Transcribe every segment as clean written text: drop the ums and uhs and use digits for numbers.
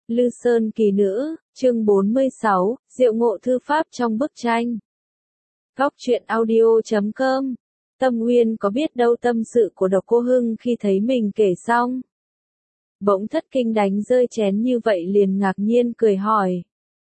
Lư Sơn Kỳ Nữ, chương 46, diệu ngộ thư pháp trong bức tranh. Góc truyện audio.com. Tâm Nguyên có biết đâu tâm sự của Độc Cô Hưng khi thấy mình kể xong. Bỗng thất kinh đánh rơi chén như vậy liền ngạc nhiên cười hỏi.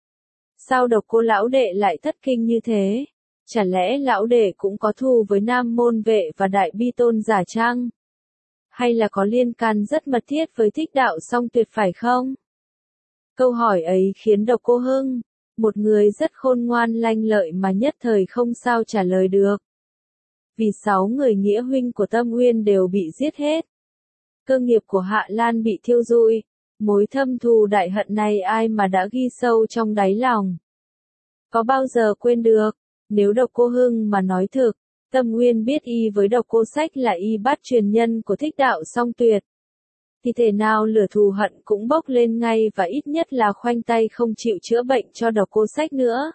Sao Độc Cô lão đệ lại thất kinh như thế? Chả lẽ lão đệ cũng có thù với Nam Môn Vệ và Đại Bi Tôn giả chăng? Hay là có liên can rất mật thiết với Thích Đạo Song Tuyệt phải không? Câu hỏi ấy khiến Độc Cô Hưng, một người rất khôn ngoan lanh lợi mà nhất thời không sao trả lời được. Vì 6 người nghĩa huynh của Tâm Nguyên đều bị giết hết. Cơ nghiệp của Hạ Lan bị thiêu rụi, mối thâm thù đại hận này ai mà đã ghi sâu trong đáy lòng. Có bao giờ quên được, nếu Độc Cô Hưng mà nói thực, Tâm Nguyên biết y với Độc Cô Sách là y bát truyền nhân của Thích Đạo Song Tuyệt. Thì thể nào lửa thù hận cũng bốc lên ngay và ít nhất là khoanh tay không chịu chữa bệnh cho Độc Cô Sách nữa.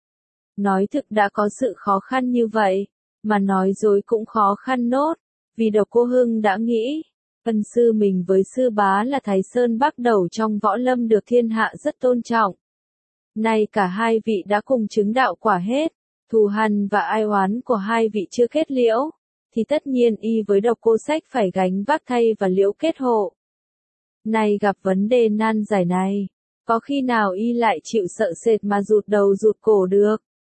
Nói thực đã có sự khó khăn như vậy, mà nói dối cũng khó khăn nốt, vì Độc Cô Hưng đã nghĩ, ân sư mình với sư bá là Thái Sơn Bắc Đầu trong võ lâm được thiên hạ rất tôn trọng. Nay cả hai vị đã cùng chứng đạo quả hết, thù hằn và ai oán của hai vị chưa kết liễu, thì tất nhiên y với Độc Cô Sách phải gánh vác thay và liễu kết hộ. Này gặp vấn đề nan giải này, có khi nào y lại chịu sợ sệt mà rụt đầu rụt cổ được?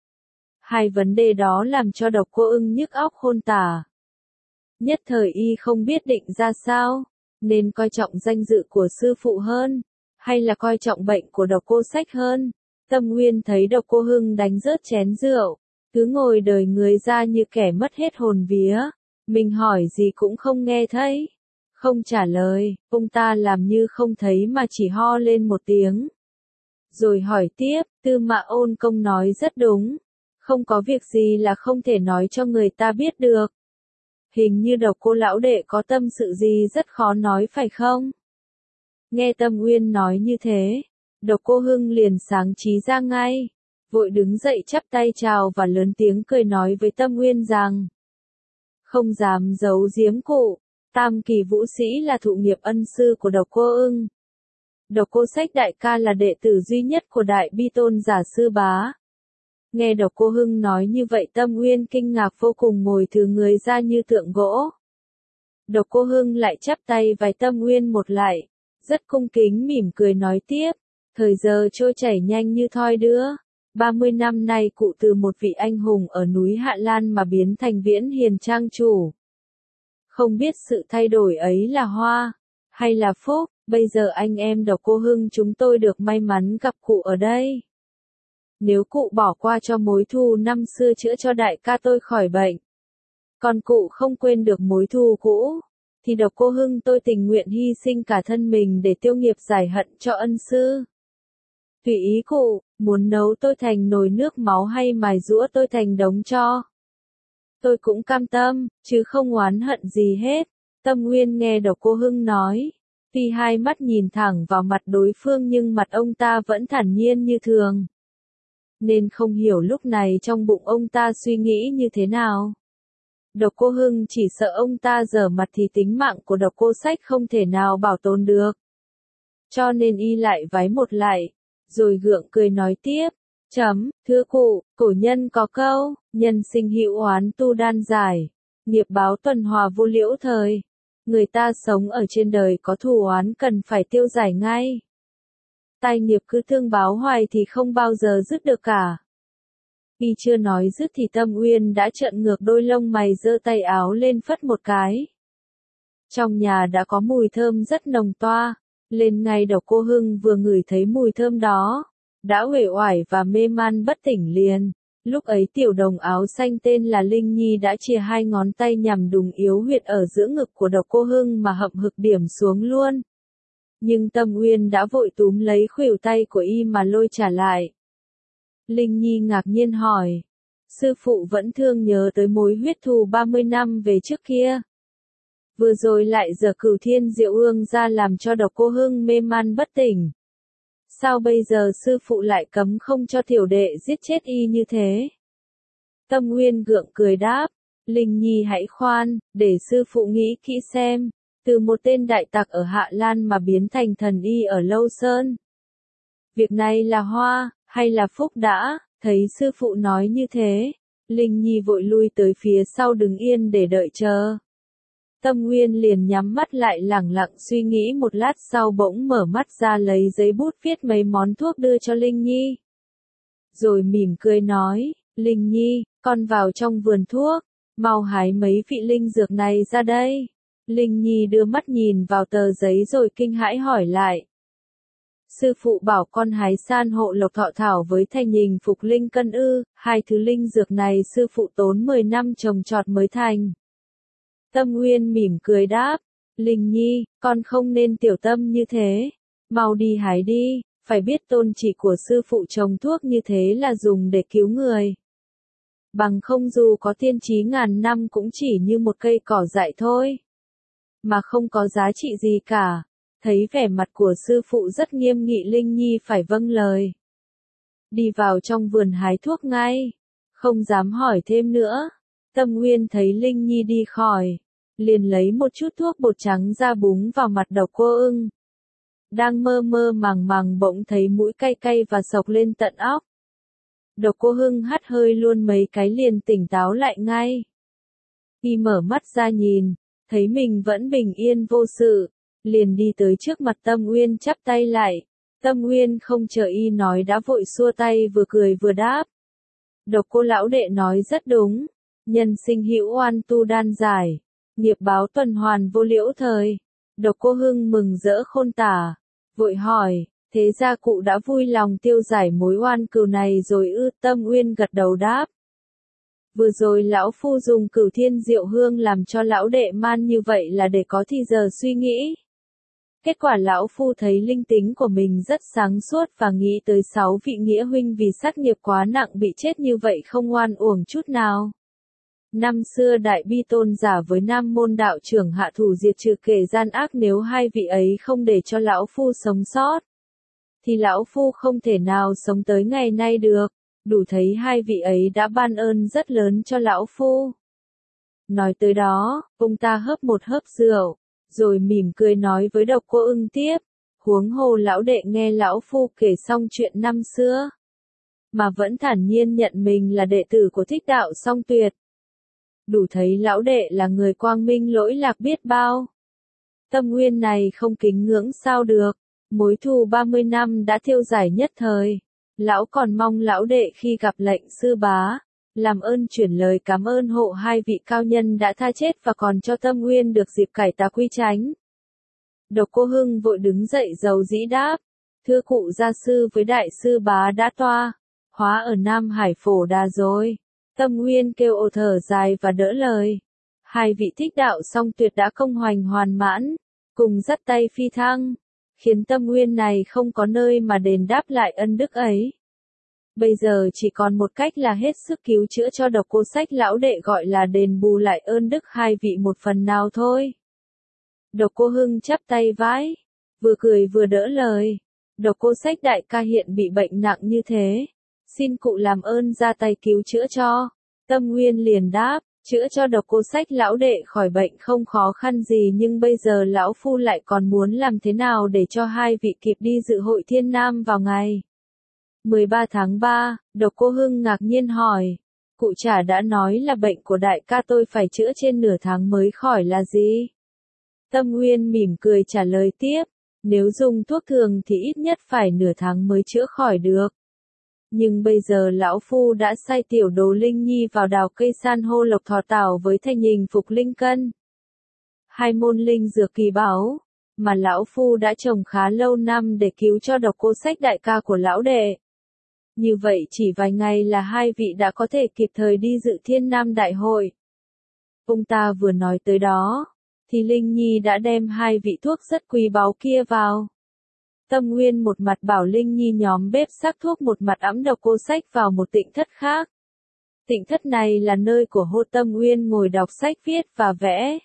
Hai vấn đề đó làm cho Độc Cô Ưng nhức óc khôn tả. Nhất thời y không biết định ra sao, nên coi trọng danh dự của sư phụ hơn, hay là coi trọng bệnh của Độc Cô Sách hơn. Tâm Nguyên thấy Độc Cô Hưng đánh rớt chén rượu, cứ ngồi đời người ra như kẻ mất hết hồn vía, mình hỏi gì cũng không nghe thấy, không trả lời, ông ta làm như không thấy mà chỉ ho lên một tiếng. Rồi hỏi tiếp, Tư Mã Ôn Công nói rất đúng, không có việc gì là không thể nói cho người ta biết được. Hình như Độc Cô lão đệ có tâm sự gì rất khó nói phải không? Nghe Tâm Nguyên nói như thế, Độc Cô Hưng liền sáng trí ra ngay, vội đứng dậy chắp tay chào và lớn tiếng cười nói với Tâm Nguyên rằng: Không dám giấu giếm cụ, Tam Kỳ Vũ Sĩ là thụ nghiệp ân sư của Độc Cô Ưng. Độc Cô Sách đại ca là đệ tử duy nhất của Đại Bi Tôn giả sư bá. Nghe Độc Cô Hưng nói như vậy Tâm Nguyên kinh ngạc vô cùng ngồi thừ người ra như tượng gỗ. Độc Cô Hưng lại chắp tay vái Tâm Nguyên một lại, rất cung kính mỉm cười nói tiếp, thời giờ trôi chảy nhanh như thoi đưa. 30 năm nay cụ từ một vị anh hùng ở núi Hạ Lan mà biến thành Viễn Hiền trang chủ. Không biết sự thay đổi ấy là hoa, hay là phúc, bây giờ anh em Độc Cô Hưng chúng tôi được may mắn gặp cụ ở đây. Nếu cụ bỏ qua cho mối thù năm xưa chữa cho đại ca tôi khỏi bệnh, còn cụ không quên được mối thù cũ, thì Độc Cô Hưng tôi tình nguyện hy sinh cả thân mình để tiêu nghiệp giải hận cho ân sư. Tùy ý cụ, muốn nấu tôi thành nồi nước máu hay mài giũa tôi thành đống tro, tôi cũng cam tâm, chứ không oán hận gì hết. Tâm Nguyên nghe Độc Cô Hưng nói, tuy hai mắt nhìn thẳng vào mặt đối phương nhưng mặt ông ta vẫn thản nhiên như thường. Nên không hiểu lúc này trong bụng ông ta suy nghĩ như thế nào. Độc Cô Hưng chỉ sợ ông ta dở mặt thì tính mạng của Độc Cô Sách không thể nào bảo tồn được. Cho nên y lại vái một lại, rồi gượng cười nói tiếp, thưa cụ, cổ nhân có câu, nhân sinh hữu oán tu đan giải, nghiệp báo tuần hòa vô liễu thời. Người ta sống ở trên đời có thù oán cần phải tiêu giải ngay. Tai nghiệp cứ thương báo hoài thì không bao giờ dứt được cả. Y chưa nói dứt thì Tâm Nguyên đã trợn ngược đôi lông mày giơ tay áo lên phất một cái. Trong nhà đã có mùi thơm rất nồng toa, lên ngay Độc Cô Hưng vừa ngửi thấy mùi thơm đó, đã uể oải và mê man bất tỉnh liền. Lúc ấy tiểu đồng áo xanh tên là Linh Nhi đã chìa hai ngón tay nhằm đùng yếu huyệt ở giữa ngực của Độc Cô Hưng mà hậm hực điểm xuống luôn. Nhưng Tâm Nguyên đã vội túm lấy khuỷu tay của y mà lôi trả lại. Linh Nhi ngạc nhiên hỏi, sư phụ vẫn thương nhớ tới mối huyết thù 30 năm về trước kia. Vừa rồi lại giở Cửu Thiên Diệu Ương ra làm cho Độc Cô Hưng mê man bất tỉnh. Sao bây giờ sư phụ lại cấm không cho tiểu đệ giết chết y như thế? Tâm Nguyên gượng cười đáp, Linh Nhi hãy khoan, để sư phụ nghĩ kỹ xem, từ một tên đại tặc ở Hạ Lan mà biến thành thần y ở Lâu Sơn. Việc này là hoa, hay là phúc đã, thấy sư phụ nói như thế. Linh Nhi vội lui tới phía sau đứng yên để đợi chờ. Tâm Nguyên liền nhắm mắt lại lẳng lặng suy nghĩ một lát sau bỗng mở mắt ra lấy giấy bút viết mấy món thuốc đưa cho Linh Nhi. Rồi mỉm cười nói, Linh Nhi, con vào trong vườn thuốc, mau hái mấy vị linh dược này ra đây. Linh Nhi đưa mắt nhìn vào tờ giấy rồi kinh hãi hỏi lại. Sư phụ bảo con hái san hộ lộc thọ thảo với thành hình phục linh cân ư, hai thứ linh dược này sư phụ tốn 10 năm trồng trọt mới thành. Tâm Nguyên mỉm cười đáp, Linh Nhi, con không nên tiểu tâm như thế, mau đi hái đi, phải biết tôn chỉ của sư phụ trồng thuốc như thế là dùng để cứu người. Bằng không dù có tiên trí ngàn năm cũng chỉ như một cây cỏ dại thôi, mà không có giá trị gì cả. Thấy vẻ mặt của sư phụ rất nghiêm nghị, Linh Nhi phải vâng lời. Đi vào trong vườn hái thuốc ngay, không dám hỏi thêm nữa. Tâm Nguyên thấy Linh Nhi đi khỏi, liền lấy một chút thuốc bột trắng ra búng vào mặt Độc Cô Ưng. Đang mơ mơ màng màng bỗng thấy mũi cay cay và sộc lên tận óc. Độc Cô Hưng hắt hơi luôn mấy cái liền tỉnh táo lại ngay. Khi mở mắt ra nhìn, thấy mình vẫn bình yên vô sự, liền đi tới trước mặt Tâm Nguyên chắp tay lại. Tâm Nguyên không chờ y nói đã vội xua tay vừa cười vừa đáp. Độc Cô lão đệ nói rất đúng, nhân sinh hữu oan tu đan giải, nghiệp báo tuần hoàn vô liễu thời. Độc Cô Hưng mừng rỡ khôn tả, vội hỏi, thế gia cụ đã vui lòng tiêu giải mối oan cừu này rồi ư? Tâm Nguyên gật đầu đáp. Vừa rồi lão phu dùng Cửu Thiên Diệu Hương làm cho lão đệ man như vậy là để có thì giờ suy nghĩ. Kết quả lão phu thấy linh tính của mình rất sáng suốt và nghĩ tới 6 vị nghĩa huynh vì sát nghiệp quá nặng bị chết như vậy không oan uổng chút nào. Năm xưa Đại Bi Tôn giả với Nam Môn đạo trưởng hạ thủ diệt trừ kẻ gian ác, nếu hai vị ấy không để cho lão phu sống sót, thì lão phu không thể nào sống tới ngày nay được. Đủ thấy hai vị ấy đã ban ơn rất lớn cho lão phu. Nói tới đó, ông ta hớp một hớp rượu, rồi mỉm cười nói với Độc Cô Ưng tiếp, huống hồ lão đệ nghe lão phu kể xong chuyện năm xưa, mà vẫn thản nhiên nhận mình là đệ tử của Thích Đạo Song Tuyệt. Đủ thấy lão đệ là người quang minh lỗi lạc biết bao. Tâm Nguyên này không kính ngưỡng sao được, mối thù 30 năm đã thiêu giải nhất thời. Lão còn mong lão đệ khi gặp lệnh sư bá, làm ơn chuyển lời cảm ơn hộ hai vị cao nhân đã tha chết và còn cho Tâm Nguyên được dịp cải tà quy chánh. Độc Cô Hưng vội đứng dậy dầu dĩ đáp, thưa cụ gia sư với đại sư bá đã toa, hóa ở Nam Hải Phổ Đà rồi. Tâm Nguyên kêu ồ thở dài và đỡ lời. Hai vị Thích Đạo Song Tuyệt đã công hoành hoàn mãn, cùng dắt tay phi thăng, khiến Tâm Nguyên này không có nơi mà đền đáp lại ân đức ấy. Bây giờ chỉ còn một cách là hết sức cứu chữa cho Độc Cô Sách lão đệ, gọi là đền bù lại ơn đức hai vị một phần nào thôi. Độc Cô Hưng chắp tay vái, vừa cười vừa đỡ lời. Độc Cô Sách đại ca hiện bị bệnh nặng như thế, xin cụ làm ơn ra tay cứu chữa cho. Tâm Nguyên liền đáp, chữa cho Độc Cô Sách lão đệ khỏi bệnh không khó khăn gì, nhưng bây giờ lão phu lại còn muốn làm thế nào để cho hai vị kịp đi dự hội Thiên Nam vào ngày 13 tháng 3, Độc Cô Hưng ngạc nhiên hỏi, cụ chả đã nói là bệnh của đại ca tôi phải chữa trên nửa tháng mới khỏi là gì? Tâm Nguyên mỉm cười trả lời tiếp, nếu dùng thuốc thường thì ít nhất phải nửa tháng mới chữa khỏi được. Nhưng bây giờ lão phu đã sai tiểu đồ Linh Nhi vào đào cây san hô lộc thọ tảo với thành hình phục linh cân. Hai môn linh dược kỳ báu, mà lão phu đã trồng khá lâu năm để cứu cho Độc Cô Sách đại ca của lão đệ. Như vậy chỉ vài ngày là hai vị đã có thể kịp thời đi dự Thiên Nam đại hội. Ông ta vừa nói tới đó, thì Linh Nhi đã đem hai vị thuốc rất quý báu kia vào. Tâm Nguyên một mặt bảo Linh Nhi nhóm bếp sắc thuốc, một mặt ẵm Độc Cô Sách vào một tịnh thất khác. Tịnh thất này là nơi của Hồ Tâm Nguyên ngồi đọc sách viết và vẽ.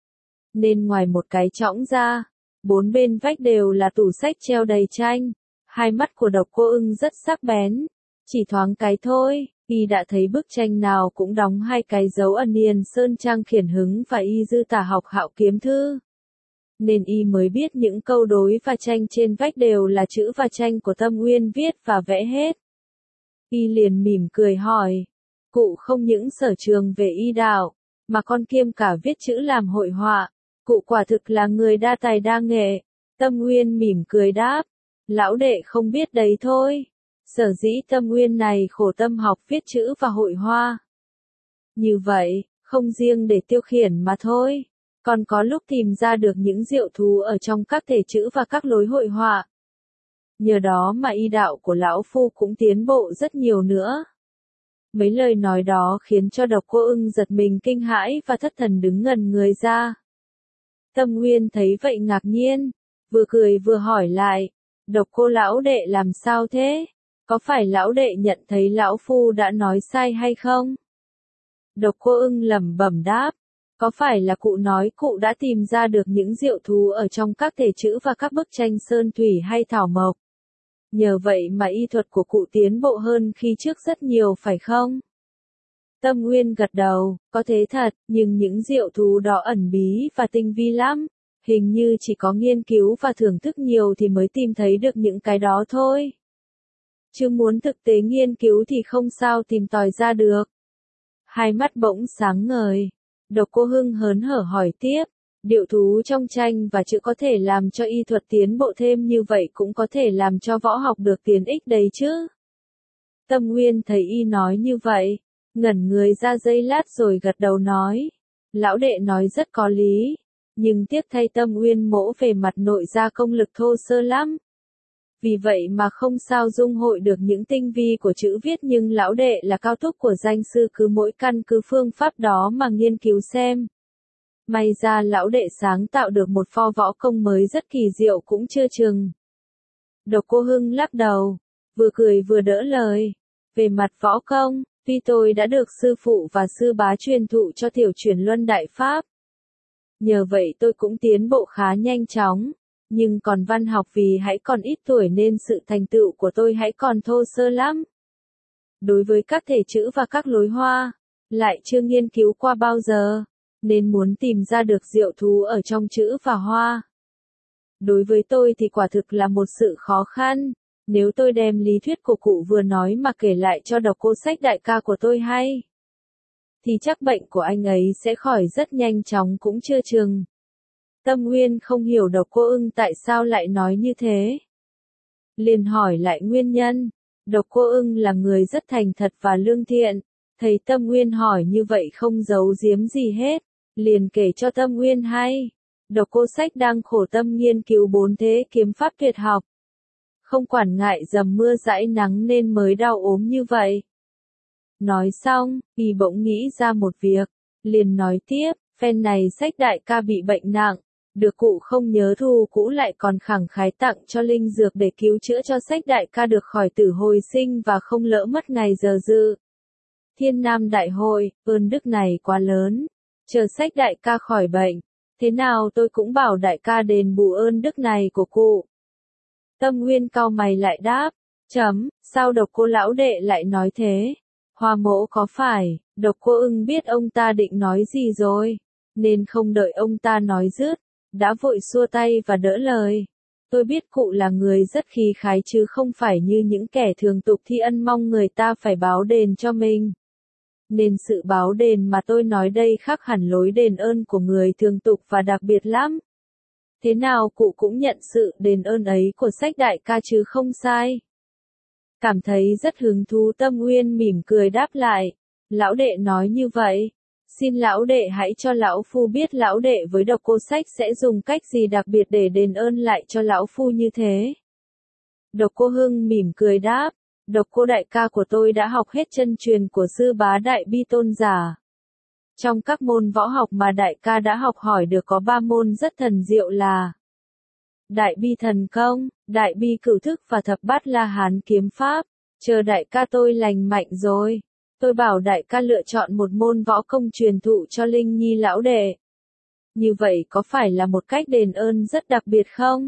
Nên ngoài một cái chõng ra, bốn bên vách đều là tủ sách treo đầy tranh. Hai mắt của Độc Cô Ưng rất sắc bén, chỉ thoáng cái thôi, y đã thấy bức tranh nào cũng đóng hai cái dấu ẩn điền sơn trang khiển hứng và y dư tả học hạo kiếm thư. nên y mới biết những câu đối và tranh trên vách đều là chữ và tranh của Tâm Uyên viết và vẽ hết. Y liền mỉm cười hỏi, cụ không những sở trường về y đạo, mà còn kiêm cả viết chữ làm hội họa, cụ quả thực là người đa tài đa nghệ. Tâm Uyên mỉm cười đáp, lão đệ không biết đấy thôi. Sở dĩ Tâm Uyên này khổ tâm học viết chữ và hội hoa. Như vậy, không riêng để tiêu khiển mà thôi, còn có lúc tìm ra được những diệu thú ở trong các thể chữ và các lối hội họa. Nhờ đó mà y đạo của lão phu cũng tiến bộ rất nhiều nữa. Mấy lời nói đó khiến cho Độc Cô Ưng giật mình kinh hãi và thất thần đứng ngần người ra. Tâm Uyên thấy vậy ngạc nhiên, vừa cười vừa hỏi lại, Độc Cô lão đệ làm sao thế? Có phải lão đệ nhận thấy lão phu đã nói sai hay không? Độc Cô Ưng lẩm bẩm đáp, có phải là cụ nói cụ đã tìm ra được những diệu thú ở trong các thể chữ và các bức tranh sơn thủy hay thảo mộc? Nhờ vậy mà y thuật của cụ tiến bộ hơn khi trước rất nhiều phải không? Tâm Uyên gật đầu, có thế thật, nhưng những diệu thú đó ẩn bí và tinh vi lắm. Hình như chỉ có nghiên cứu và thưởng thức nhiều thì mới tìm thấy được những cái đó thôi. Chứ muốn thực tế nghiên cứu thì không sao tìm tòi ra được. Hai mắt bỗng sáng ngời. Độc Cô Hưng hớn hở hỏi tiếp, điệu thú trong tranh và chữ có thể làm cho y thuật tiến bộ thêm như vậy cũng có thể làm cho võ học được tiến ích đấy chứ. Tâm Uyên thấy y nói như vậy, ngẩn người ra giây lát rồi gật đầu nói, lão đệ nói rất có lý, nhưng tiếc thay Tâm Uyên mỗ về mặt nội gia công lực thô sơ lắm. Vì vậy mà không sao dung hội được những tinh vi của chữ viết, nhưng lão đệ là cao túc của danh sư cứ mỗi căn cứ phương pháp đó mà nghiên cứu xem. May ra lão đệ sáng tạo được một pho võ công mới rất kỳ diệu cũng chưa chừng. Độc Cô Hưng lắc đầu, vừa cười vừa đỡ lời. Về mặt võ công, tuy tôi đã được sư phụ và sư bá truyền thụ cho tiểu truyền luân đại pháp. Nhờ vậy tôi cũng tiến bộ khá nhanh chóng. Nhưng còn văn học vì hãy còn ít tuổi nên sự thành tựu của tôi hãy còn thô sơ lắm. Đối với các thể chữ và các lối hoa, lại chưa nghiên cứu qua bao giờ, nên muốn tìm ra được diệu thú ở trong chữ và hoa. Đối với tôi thì quả thực là một sự khó khăn, nếu tôi đem lý thuyết của cụ vừa nói mà kể lại cho Độc Cô Sách đại ca của tôi hay, thì chắc bệnh của anh ấy sẽ khỏi rất nhanh chóng cũng chưa chừng. Tâm Uyên không hiểu Độc Cô Ưng tại sao lại nói như thế. Liền hỏi lại nguyên nhân. Độc Cô Ưng là người rất thành thật và lương thiện. Thấy Tâm Uyên hỏi như vậy không giấu giếm gì hết. Liền kể cho Tâm Uyên hay. Độc Cô Sách đang khổ tâm nghiên cứu 4 thế kiếm pháp tuyệt học. Không quản ngại dầm mưa dãi nắng nên mới đau ốm như vậy. Nói xong, y bỗng nghĩ ra một việc. Liền nói tiếp, phen này Sách đại ca bị bệnh nặng. Được cụ không nhớ thù cũ lại còn khẳng khái tặng cho linh dược để cứu chữa cho Sách đại ca được khỏi tử hồi sinh và không lỡ mất ngày giờ dự Thiên Nam Đại Hội, ơn đức này quá lớn. Chờ Sách đại ca khỏi bệnh, thế nào tôi cũng bảo đại ca đền bù ơn đức này của cụ. Tâm Uyên cau mày lại đáp, sao Độc Cô lão đệ lại nói thế? Hoa mỗ có phải, Độc Cô Ưng biết ông ta định nói gì rồi, nên không đợi ông ta nói dứt, đã vội xua tay và đỡ lời. Tôi biết cụ là người rất khí khái chứ không phải như những kẻ thường tục thi ân mong người ta phải báo đền cho mình. Nên sự báo đền mà tôi nói đây khác hẳn lối đền ơn của người thường tục và đặc biệt lắm. Thế nào cụ cũng nhận sự đền ơn ấy của Sách đại ca chứ không sai. Cảm thấy rất hứng thú, Tâm Uyên mỉm cười đáp lại. Lão đệ nói như vậy. Xin lão đệ hãy cho lão phu biết lão đệ với Độc Cô Sách sẽ dùng cách gì đặc biệt để đền ơn lại cho lão phu như thế. Độc Cô Hưng mỉm cười đáp. Độc Cô đại ca của tôi đã học hết chân truyền của sư bá Đại Bi tôn giả. Trong các môn võ học mà đại ca đã học hỏi được có 3 môn rất thần diệu là Đại Bi thần công, Đại Bi cửu thức và Thập Bát La Hán kiếm pháp. Chờ đại ca tôi lành mạnh rồi, tôi bảo đại ca lựa chọn một môn võ công truyền thụ cho Linh Nhi lão đệ. Như vậy có phải là một cách đền ơn rất đặc biệt không?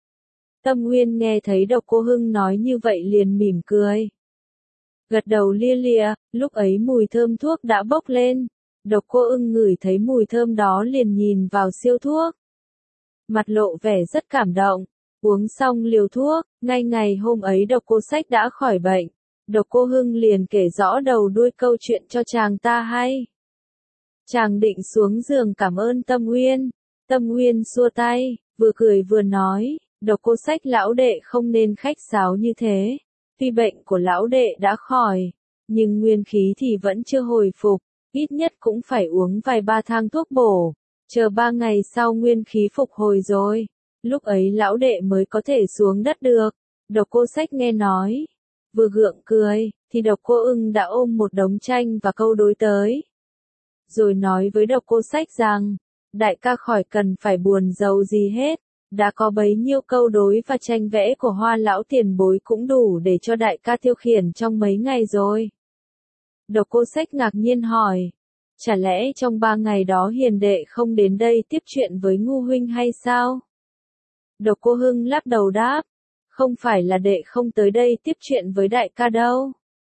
Tâm Uyên nghe thấy Độc Cô Hưng nói như vậy liền mỉm cười. Gật đầu lia lịa, lúc ấy mùi thơm thuốc đã bốc lên. Độc Cô Ưng ngửi thấy mùi thơm đó liền nhìn vào siêu thuốc. mặt lộ vẻ rất cảm động. Uống xong liều thuốc, ngay ngày hôm ấy Độc Cô Sách đã khỏi bệnh. Độc Cô Hưng liền kể rõ đầu đuôi câu chuyện cho chàng ta hay. Chàng định xuống giường cảm ơn Tâm Uyên. Tâm Uyên xua tay, vừa cười vừa nói, Độc Cô Sách lão đệ không nên khách sáo như thế. Tuy bệnh của lão đệ đã khỏi, nhưng nguyên khí thì vẫn chưa hồi phục, ít nhất cũng phải uống vài ba thang thuốc bổ. Chờ 3 ngày sau nguyên khí phục hồi rồi, lúc ấy lão đệ mới có thể xuống đất được. Độc Cô Sách nghe nói, vừa gượng cười, thì Độc Cô Ưng đã ôm một đống tranh và câu đối tới. Rồi nói với Độc Cô Sách rằng, đại ca khỏi cần phải buồn giàu gì hết, đã có bấy nhiêu câu đối và tranh vẽ của Hoa lão tiền bối cũng đủ để cho đại ca tiêu khiển trong mấy ngày rồi. Độc Cô Sách ngạc nhiên hỏi, chả lẽ trong 3 ngày đó hiền đệ không đến đây tiếp chuyện với Ngu huynh hay sao? Độc Cô Hưng lắc đầu đáp, không phải là đệ không tới đây tiếp chuyện với đại ca đâu,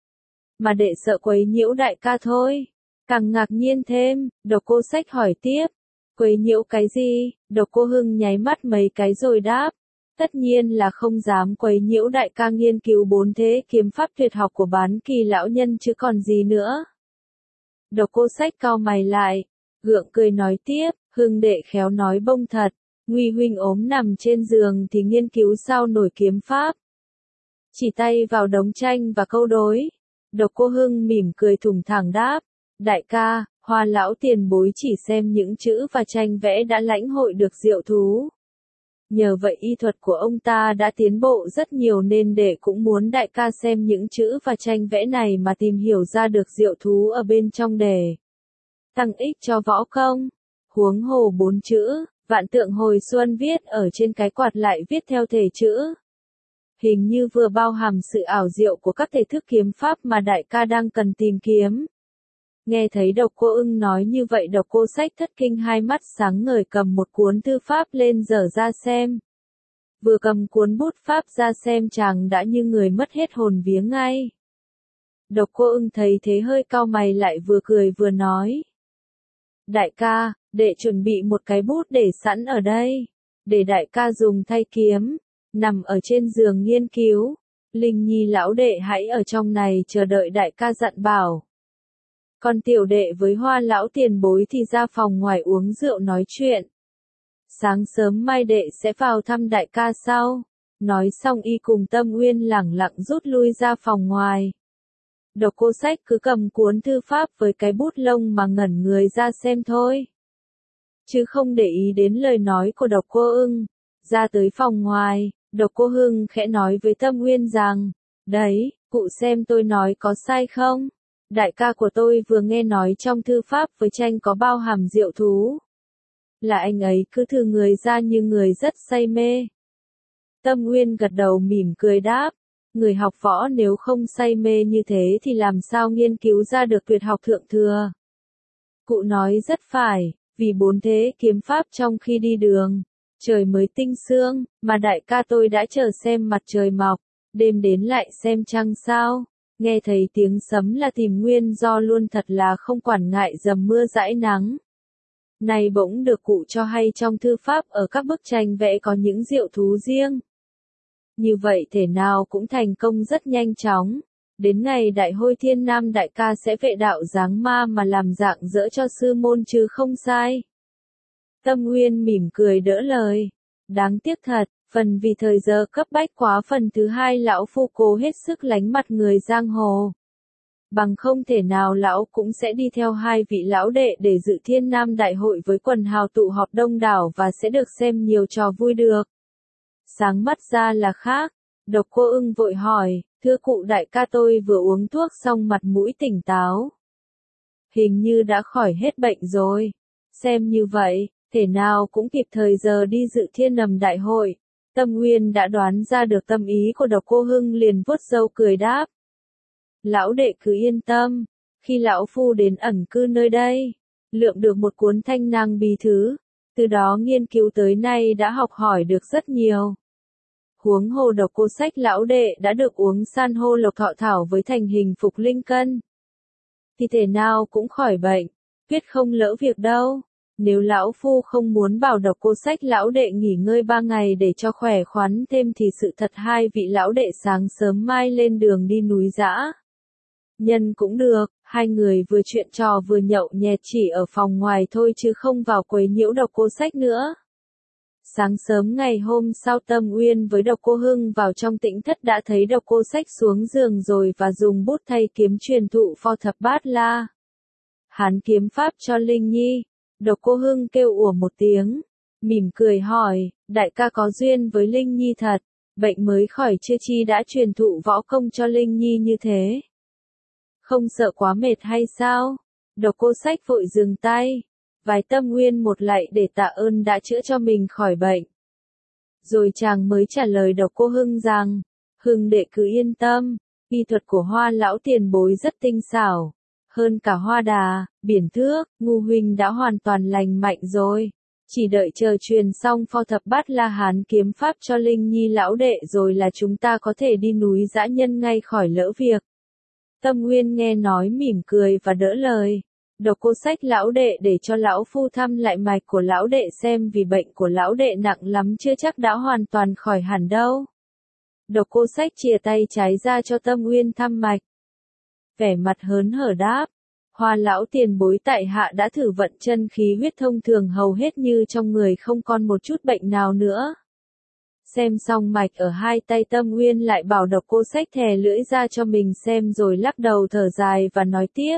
mà đệ sợ quấy nhiễu đại ca thôi. Càng ngạc nhiên thêm, Độc Cô Sách hỏi tiếp, quấy nhiễu cái gì? Độc Cô Hưng nháy mắt mấy cái rồi đáp, tất nhiên là không dám quấy nhiễu đại ca nghiên cứu 4 thế kiếm pháp tuyệt học của Bán Kỳ lão nhân chứ còn gì nữa. Độc Cô Sách cau mày lại, gượng cười nói tiếp, Hưng đệ khéo nói bông thật, Nguy huynh ốm nằm trên giường thì nghiên cứu sao nổi kiếm pháp. Chỉ tay vào đống tranh và câu đối. Độc Cô Hưng mỉm cười thủng thẳng đáp, đại ca, Hoa lão tiền bối chỉ xem những chữ và tranh vẽ đã lãnh hội được diệu thú. Nhờ vậy y thuật của ông ta đã tiến bộ rất nhiều nên đệ cũng muốn đại ca xem những chữ và tranh vẽ này mà tìm hiểu ra được diệu thú ở bên trong để tăng ích cho võ công. Huống hồ 4 chữ, Vạn Tượng Hồi Xuân viết ở trên cái quạt lại viết theo thể chữ. Hình như vừa bao hàm sự ảo diệu của các thể thức kiếm pháp mà đại ca đang cần tìm kiếm. Nghe thấy Độc Cô Ưng nói như vậy Độc Cô Sách thất kinh, hai mắt sáng ngời cầm một cuốn thư pháp lên dở ra xem. Vừa cầm cuốn bút pháp ra xem chàng đã như người mất hết hồn vía ngay. Độc Cô Ưng thấy thế hơi cau mày lại vừa cười vừa nói. Đại ca, đệ chuẩn bị một cái bút để sẵn ở đây, để đại ca dùng thay kiếm, nằm ở trên giường nghiên cứu. Linh Nhi lão đệ hãy ở trong này chờ đợi đại ca dặn bảo. Còn tiểu đệ với Hoa lão tiền bối thì ra phòng ngoài uống rượu nói chuyện. Sáng sớm mai đệ sẽ vào thăm đại ca sau. Nói xong y cùng Tâm Uyên lẳng lặng rút lui ra phòng ngoài. Độc Cô Sách cứ cầm cuốn thư pháp với cái bút lông mà ngẩn người ra xem thôi, chứ không để ý đến lời nói của Độc Cô Ưng. Ra tới phòng ngoài, Độc Cô Hưng khẽ nói với Tâm Uyên rằng, đấy, cụ xem tôi nói có sai không? Đại ca của tôi vừa nghe nói trong thư pháp với tranh có bao hàm diệu thú. Là anh ấy cứ thử người ra như người rất say mê. Tâm Uyên gật đầu mỉm cười đáp, người học võ nếu không say mê như thế thì làm sao nghiên cứu ra được tuyệt học thượng thừa. Cụ nói rất phải, vì 4 thế kiếm pháp trong khi đi đường, trời mới tinh sương, mà đại ca tôi đã chờ xem mặt trời mọc, đêm đến lại xem trăng sao. Nghe thấy tiếng sấm là tìm nguyên do luôn, thật là không quản ngại dầm mưa dãi nắng. Này bỗng được cụ cho hay trong thư pháp ở các bức tranh vẽ có những diệu thú riêng. Như vậy thể nào cũng thành công rất nhanh chóng. Đến ngày đại hôi Thiên Nam đại ca sẽ vệ đạo giáng ma mà làm dạng dỡ cho sư môn chứ không sai. Tâm Uyên mỉm cười đỡ lời. Đáng tiếc thật, phần vì thời giờ cấp bách quá, phần thứ hai lão phu cố hết sức lánh mặt người giang hồ. Bằng không thể nào lão cũng sẽ đi theo hai vị lão đệ để dự Thiên Nam đại hội với quần hào tụ họp đông đảo và sẽ được xem nhiều trò vui được. Sáng mắt ra là khác. Độc Cô Ưng vội hỏi, thưa cụ, đại ca tôi vừa uống thuốc xong mặt mũi tỉnh táo. Hình như đã khỏi hết bệnh rồi. Xem như vậy, thể nào cũng kịp thời giờ đi dự Thiên Nầm đại hội. Tâm Uyên đã đoán ra được tâm ý của Độc Cô Hưng liền vuốt râu cười đáp. Lão đệ cứ yên tâm, khi lão phu đến ẩn cư nơi đây, lượm được một cuốn Thanh Nang Bí Thứ, từ đó nghiên cứu tới nay đã học hỏi được rất nhiều. Huống hồ Độc Cô Sách lão đệ đã được uống san hô lộc thọ thảo với thành hình phục linh cân, thì thể nào cũng khỏi bệnh, quyết không lỡ việc đâu. Nếu lão phu không muốn bảo Độc Cô Sách lão đệ nghỉ ngơi 3 ngày để cho khỏe khoắn thêm thì sự thật hai vị lão đệ sáng sớm mai lên đường đi núi Dã Nhân cũng được, hai người vừa chuyện trò vừa nhậu nhẹt chỉ ở phòng ngoài thôi chứ không vào quấy nhiễu Độc Cô Sách nữa. Sáng sớm ngày hôm sau Tâm Uyên với Độc Cô Hưng vào trong Tĩnh Thất đã thấy Độc Cô Sách xuống giường rồi và dùng bút thay kiếm truyền thụ Pho Thập Bát La Hán kiếm pháp cho Linh Nhi. Độc Cô Hưng kêu ủa một tiếng, mỉm cười hỏi, đại ca có duyên với Linh Nhi thật, bệnh mới khỏi chưa chi đã truyền thụ võ công cho Linh Nhi như thế. Không sợ quá mệt hay sao? Độc Cô Sách vội dừng tay, vái Tâm Uyên một lạy để tạ ơn đã chữa cho mình khỏi bệnh. Rồi chàng mới trả lời Độc Cô Hưng rằng, Hưng đệ cứ yên tâm, y thuật của Hoa lão tiền bối rất tinh xảo. Hơn cả Hoa Đà, Biển Thước, Ngu huynh đã hoàn toàn lành mạnh rồi. Chỉ đợi chờ truyền xong Pho Thập Bát La Hán kiếm pháp cho Linh Nhi lão đệ rồi là chúng ta có thể đi núi Dã Nhân ngay khỏi lỡ việc. Tâm Uyên nghe nói mỉm cười và đỡ lời. Độc Cô Sách lão đệ để cho lão phu thăm lại mạch của lão đệ xem vì bệnh của lão đệ nặng lắm chưa chắc đã hoàn toàn khỏi hẳn đâu. Độc Cô Sách chìa tay trái ra cho Tâm Uyên thăm mạch. Vẻ mặt hớn hở đáp, Hoa lão tiền bối tại hạ đã thử vận chân khí huyết thông thường hầu hết như trong người không còn một chút bệnh nào nữa. Xem xong mạch ở hai tay Tâm Uyên lại bảo Độc Cô Sách thè lưỡi ra cho mình xem rồi lắc đầu thở dài và nói tiếp.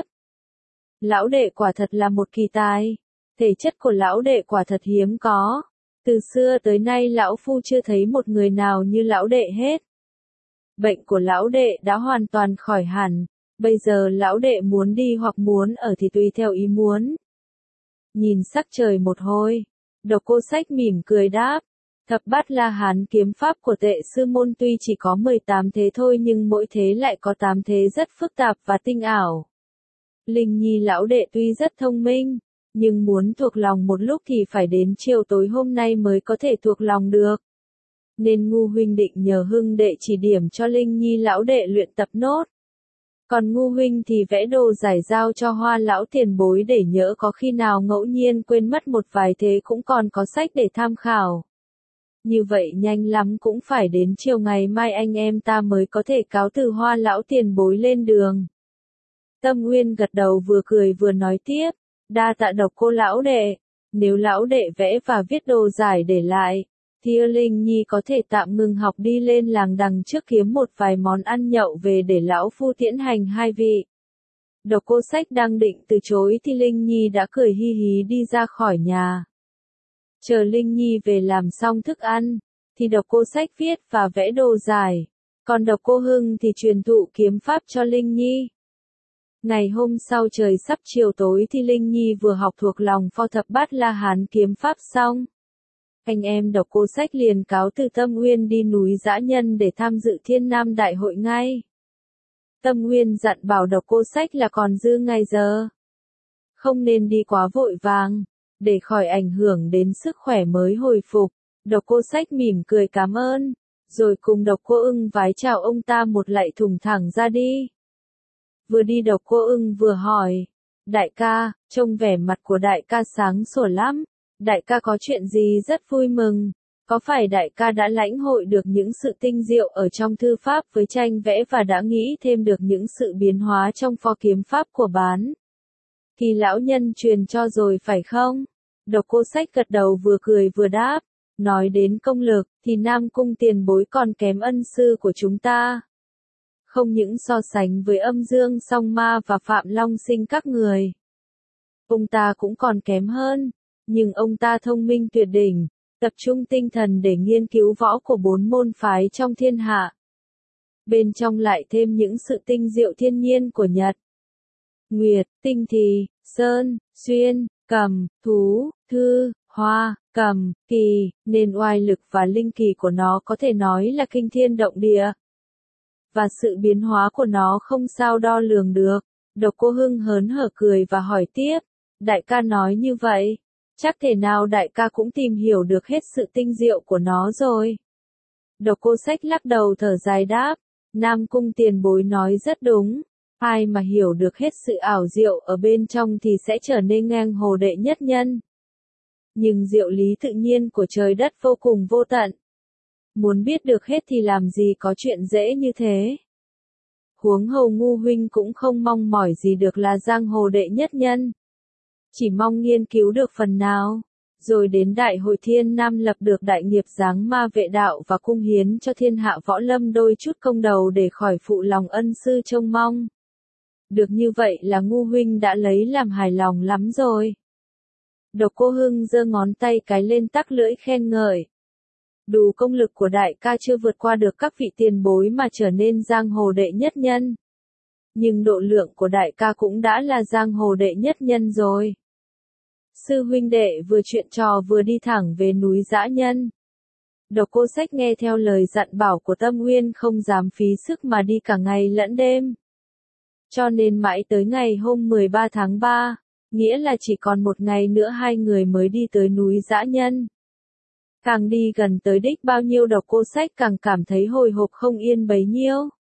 Lão đệ quả thật là một kỳ tài, thể chất của lão đệ quả thật hiếm có, từ xưa tới nay lão phu chưa thấy một người nào như lão đệ hết. Bệnh của lão đệ đã hoàn toàn khỏi hẳn. Bây giờ lão đệ muốn đi hoặc muốn ở thì tùy theo ý muốn. Nhìn sắc trời một hồi, Độc Cô Sách mỉm cười đáp, Thập Bát La Hán kiếm pháp của Tệ sư môn tuy chỉ có 18 thế thôi nhưng mỗi thế lại có 8 thế rất phức tạp và tinh ảo. Linh Nhi lão đệ tuy rất thông minh, nhưng muốn thuộc lòng một lúc thì phải đến chiều tối hôm nay mới có thể thuộc lòng được. Nên Ngu huynh định nhờ Hưng đệ chỉ điểm cho Linh Nhi lão đệ luyện tập nốt. Còn Ngu huynh thì vẽ đồ giải giao cho Hoa lão tiền bối để nhỡ có khi nào ngẫu nhiên quên mất một vài thế cũng còn có sách để tham khảo. Như vậy nhanh lắm cũng phải đến chiều ngày mai anh em ta mới có thể cáo từ Hoa lão tiền bối lên đường. Tâm Uyên gật đầu vừa cười vừa nói tiếp, đa tạ Độc Cô lão đệ, nếu lão đệ vẽ và viết đồ giải để lại, thì Linh Nhi có thể tạm ngừng học đi lên làng đằng trước kiếm một vài món ăn nhậu về để lão phu tiễn hành hai vị. Độc Cô Sách đang định từ chối thì Linh Nhi đã cười hi hí đi ra khỏi nhà. Chờ Linh Nhi về làm xong thức ăn, thì Độc Cô Sách viết và vẽ đồ giải, còn Độc Cô Hưng thì truyền thụ kiếm pháp cho Linh Nhi. Ngày hôm sau trời sắp chiều tối thì Linh Nhi vừa học thuộc lòng Pho Thập Bát La Hán kiếm pháp xong. Anh em Độc Cô Sách liền cáo từ Tâm Uyên đi núi Dã Nhân để tham dự Thiên Nam Đại hội ngay. Tâm Uyên dặn bảo Độc Cô Sách là còn dư ngày giờ. Không nên đi quá vội vàng, để khỏi ảnh hưởng đến sức khỏe mới hồi phục. Độc Cô Sách mỉm cười cảm ơn, rồi cùng Độc Cô Ưng vái chào ông ta một lạy thùng thẳng ra đi. Vừa đi Độc Cô Ưng vừa hỏi, đại ca, trông vẻ mặt của đại ca sáng sủa lắm. Đại ca có chuyện gì rất vui mừng, có phải đại ca đã lãnh hội được những sự tinh diệu ở trong thư pháp với tranh vẽ và đã nghĩ thêm được những sự biến hóa trong pho kiếm pháp của bán? Thì lão nhân truyền cho rồi phải không? Độc Cô Sách gật đầu vừa cười vừa đáp, nói đến công lực thì Nam Cung tiền bối còn kém ân sư của chúng ta. Không những so sánh với Âm Dương Song Ma và Phạm Long Sinh các người, ông ta cũng còn kém hơn. Nhưng ông ta thông minh tuyệt đỉnh, tập trung tinh thần để nghiên cứu võ của 4 môn phái trong thiên hạ. Bên trong lại thêm những sự tinh diệu thiên nhiên của Nhật, Nguyệt, Tinh Thì, Sơn, Xuyên, Cầm, Thú, Thư, Hoa, Cầm, Kỳ, nên oai lực và linh kỳ của nó có thể nói là kinh thiên động địa. Và sự biến hóa của nó không sao đo lường được. Độc Cô Hưng hớn hở cười và hỏi tiếp, đại ca nói như vậy, chắc thể nào đại ca cũng tìm hiểu được hết sự tinh diệu của nó rồi. Độc Cô Sách lắc đầu thở dài đáp, Nam Cung tiền bối nói rất đúng, ai mà hiểu được hết sự ảo diệu ở bên trong thì sẽ trở nên ngang hồ đệ nhất nhân. Nhưng diệu lý tự nhiên của trời đất vô cùng vô tận. Muốn biết được hết thì làm gì có chuyện dễ như thế. Huống hồ Ngu huynh cũng không mong mỏi gì được là giang hồ đệ nhất nhân. Chỉ mong nghiên cứu được phần nào, rồi đến đại hội thiên nam lập được đại nghiệp giáng ma vệ đạo và cung hiến cho thiên hạ võ lâm đôi chút công đầu để khỏi phụ lòng ân sư trông mong. Được như vậy là Ngu huynh đã lấy làm hài lòng lắm rồi. Độc Cô Hưng giơ ngón tay cái lên tắc lưỡi khen ngợi. Đủ công lực của đại ca chưa vượt qua được các vị tiền bối mà trở nên giang hồ đệ nhất nhân. Nhưng độ lượng của đại ca cũng đã là giang hồ đệ nhất nhân rồi. Sư huynh đệ vừa chuyện trò vừa đi thẳng về núi Dã Nhân. Độc Cô Sách nghe theo lời dặn bảo của Tâm Nguyên không dám phí sức mà đi cả ngày lẫn đêm. Cho nên mãi tới ngày hôm 13 tháng 3, nghĩa là chỉ còn một ngày nữa hai người mới đi tới núi Dã Nhân. Càng đi gần tới đích bao nhiêu Độc Cô Sách càng cảm thấy hồi hộp không yên bấy nhiêu.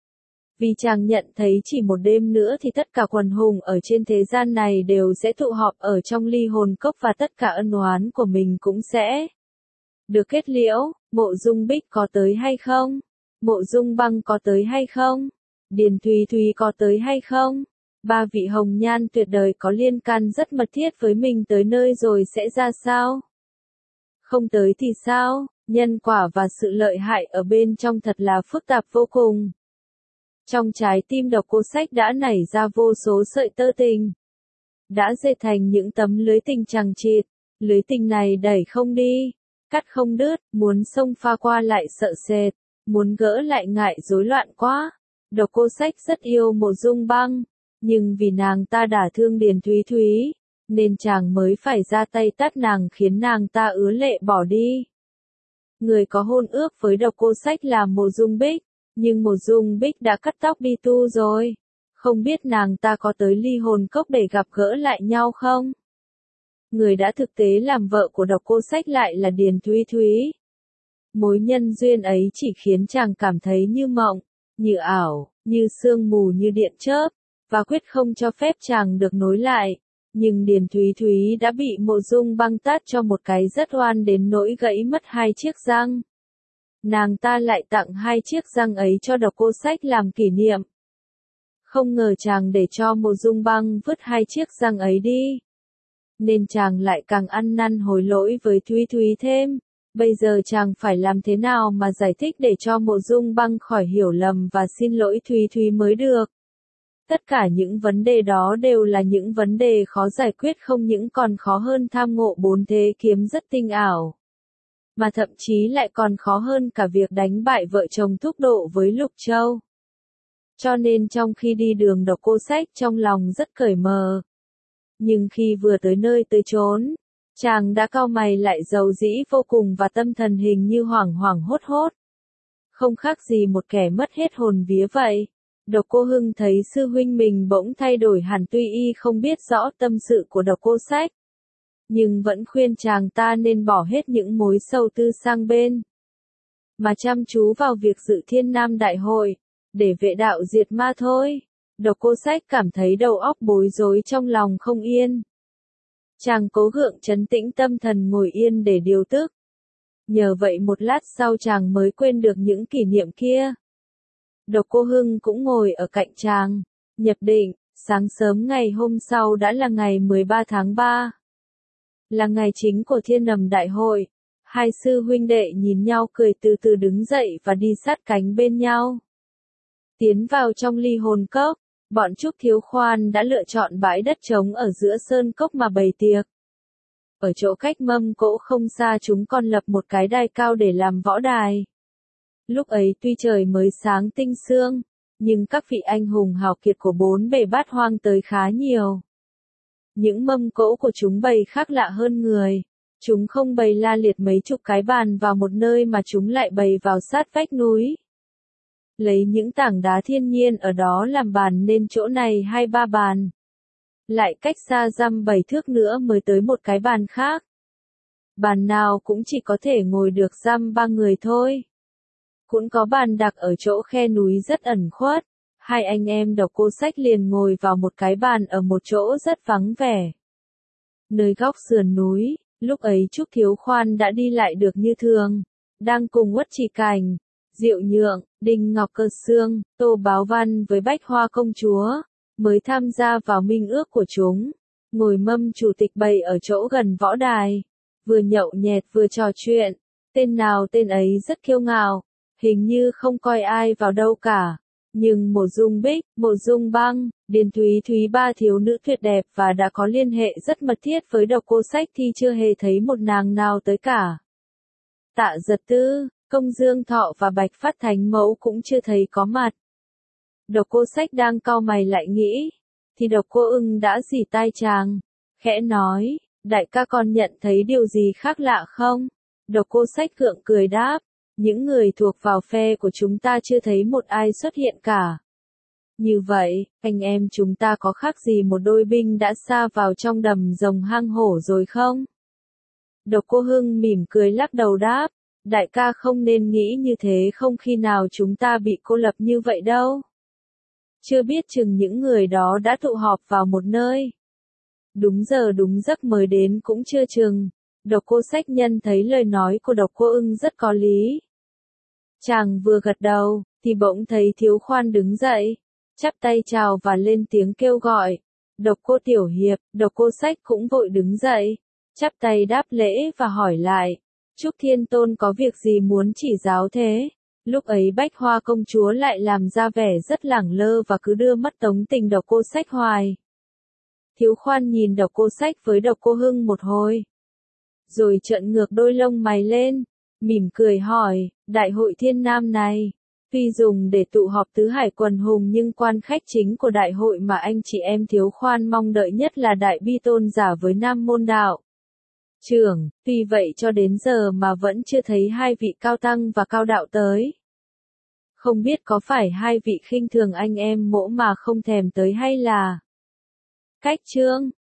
Vì chàng nhận thấy chỉ một đêm nữa thì tất cả quần hùng ở trên thế gian này đều sẽ tụ họp ở trong ly hồn cốc và tất cả ân oán của mình cũng sẽ được kết liễu. Mộ Dung Bích có tới hay không? Mộ Dung Băng có tới hay không? Điền Thùy Thùy có tới hay không? Ba vị hồng nhan tuyệt đời có liên can rất mật thiết với mình tới nơi rồi sẽ ra sao? Không tới thì sao? Nhân quả và sự lợi hại ở bên trong thật là phức tạp vô cùng. Trong trái tim Độc Cô Sách đã nảy ra vô số sợi tơ tình. Đã dệt thành những tấm lưới tình chằng chịt. Lưới tình này đẩy không đi, cắt không đứt, muốn xông pha qua lại sợ sệt, muốn gỡ lại ngại rối loạn quá. Độc Cô Sách rất yêu Mộ Dung Băng, nhưng vì nàng ta đả thương Điền Thúy Thúy, nên chàng mới phải ra tay tát nàng khiến nàng ta ứa lệ bỏ đi. Người có hôn ước với Độc Cô Sách là Mộ Dung Bích, nhưng Mộ Dung Bích đã cắt tóc đi tu rồi. Không biết nàng ta có tới ly hồn cốc để gặp gỡ lại nhau không? Người đã thực tế làm vợ của Độc Cô Sách lại là Điền Thúy Thúy. Mối nhân duyên ấy chỉ khiến chàng cảm thấy như mộng, như ảo, như sương mù như điện chớp, và quyết không cho phép chàng được nối lại. Nhưng Điền Thúy Thúy đã bị Mộ Dung Băng tát cho một cái rất oan đến nỗi gãy mất 2 chiếc răng. Nàng ta lại tặng 2 chiếc răng ấy cho Độc Cô Sách làm kỷ niệm. Không ngờ chàng để cho Mộ Dung Băng vứt 2 chiếc răng ấy đi. Nên chàng lại càng ăn năn hối lỗi với Thúy Thúy thêm. Bây giờ chàng phải làm thế nào mà giải thích để cho Mộ Dung Băng khỏi hiểu lầm và xin lỗi Thúy Thúy mới được. Tất cả những vấn đề đó đều là những vấn đề khó giải quyết, không những còn khó hơn tham ngộ 4 thế kiếm rất tinh ảo. Mà thậm chí lại còn khó hơn cả việc đánh bại vợ chồng Thúc Độ với Lục Châu. Cho nên trong khi đi đường Độc Cô Sách trong lòng rất cởi mờ. Nhưng khi vừa tới nơi tới chốn, chàng đã cau mày lại rầu rĩ vô cùng và tâm thần hình như hoảng hoảng hốt hốt. Không khác gì một kẻ mất hết hồn vía vậy. Độc Cô Hưng thấy sư huynh mình bỗng thay đổi hẳn, tuy y không biết rõ tâm sự của Độc Cô Sách, nhưng vẫn khuyên chàng ta nên bỏ hết những mối sầu tư sang bên, mà chăm chú vào việc dự Thiên Nam Đại Hội, để vệ đạo diệt ma thôi. Độc Cô Sách cảm thấy đầu óc bối rối, trong lòng không yên. Chàng cố gượng trấn tĩnh tâm thần ngồi yên để điều tức. Nhờ vậy một lát sau chàng mới quên được những kỷ niệm kia. Độc Cô Hưng cũng ngồi ở cạnh chàng. Nhập định, sáng sớm ngày hôm sau đã là ngày 13 tháng 3. Là ngày chính của Thiên Nầm Đại Hội. Hai sư huynh đệ nhìn nhau cười từ từ đứng dậy và đi sát cánh bên nhau. Tiến vào trong ly hồn cốc, bọn Trúc Thiếu Khoan đã lựa chọn bãi đất trống ở giữa sơn cốc mà bày tiệc. Ở chỗ cách mâm cỗ không xa chúng còn lập một cái đài cao để làm võ đài. Lúc ấy tuy trời mới sáng tinh sương, nhưng các vị anh hùng hào kiệt của 4 bề bát hoang tới khá nhiều. Những mâm cỗ của chúng bày khác lạ hơn người. Chúng không bày la liệt mấy chục cái bàn vào một nơi mà chúng lại bày vào sát vách núi. Lấy những tảng đá thiên nhiên ở đó làm bàn nên chỗ này 2-3 bàn. Lại cách xa dăm 7 thước nữa mới tới một cái bàn khác. Bàn nào cũng chỉ có thể ngồi được dăm 3 người thôi. Cũng có bàn đặt ở chỗ khe núi rất ẩn khuất. Hai anh em Độc Cô Sách liền ngồi vào một cái bàn ở một chỗ rất vắng vẻ. Nơi góc sườn núi, Lúc ấy Trúc Thiếu Khoan đã đi lại được như thường, đang cùng Uất Chỉ Cảnh, Diệu Nhượng, Đinh Ngọc Cơ Sương, Tô Báo Văn với Bách Hoa Công Chúa, mới tham gia vào minh ước của chúng, ngồi mâm chủ tịch bày ở chỗ gần võ đài, vừa nhậu nhẹt vừa trò chuyện, tên nào tên ấy rất kiêu ngạo, hình như không coi ai vào đâu cả. Nhưng Mộ Dung Bích, Mộ Dung Băng, Điền Thúy Thúy ba thiếu nữ tuyệt đẹp và đã có liên hệ rất mật thiết với Độc Cô Sách thì chưa hề thấy một nàng nào tới cả. Tạ Giật Tư, Công Dương Thọ và Bạch Phát Thánh Mẫu cũng chưa thấy có mặt. Độc Cô Sách đang cau mày lại nghĩ, thì Độc Cô Ưng đã rỉ tai chàng, khẽ nói, đại ca còn nhận thấy điều gì khác lạ không? Độc Cô Sách gượng cười đáp, những người thuộc vào phe của chúng ta chưa thấy một ai xuất hiện cả. Như vậy, anh em chúng ta có khác gì một đôi binh đã sa vào trong đầm rồng hang hổ rồi không? Độc Cô Hưng mỉm cười lắc đầu đáp, đại ca không nên nghĩ như thế, không khi nào chúng ta bị cô lập như vậy đâu. Chưa biết chừng những người đó đã tụ họp vào một nơi. Đúng giờ đúng giấc mới đến cũng chưa chừng. Độc Cô Sách nhân thấy lời nói của Độc Cô Ưng rất có lý. Chàng vừa gật đầu, thì bỗng thấy Thiếu Khoan đứng dậy, chắp tay chào và lên tiếng kêu gọi. Độc Cô Tiểu Hiệp, Độc Cô Sách cũng vội đứng dậy, chắp tay đáp lễ và hỏi lại, Trúc Thiên Tôn có việc gì muốn chỉ giáo thế? Lúc ấy Bách Hoa Công Chúa lại làm ra vẻ rất lẳng lơ và cứ đưa mắt tống tình Độc Cô Sách hoài. Thiếu Khoan nhìn Độc Cô Sách với Độc Cô Hưng một hồi, rồi trợn ngược đôi lông mày lên, mỉm cười hỏi, đại hội Thiên Nam này, tuy dùng để tụ họp tứ hải quần hùng nhưng quan khách chính của đại hội mà anh chị em Thiếu Khoan mong đợi nhất là Đại Bi Tôn giả với Nam Môn Đạo Trưởng, tuy vậy cho đến giờ mà vẫn chưa thấy hai vị cao tăng và cao đạo tới. Không biết có phải hai vị khinh thường anh em Mỗ mà không thèm tới hay là cách chương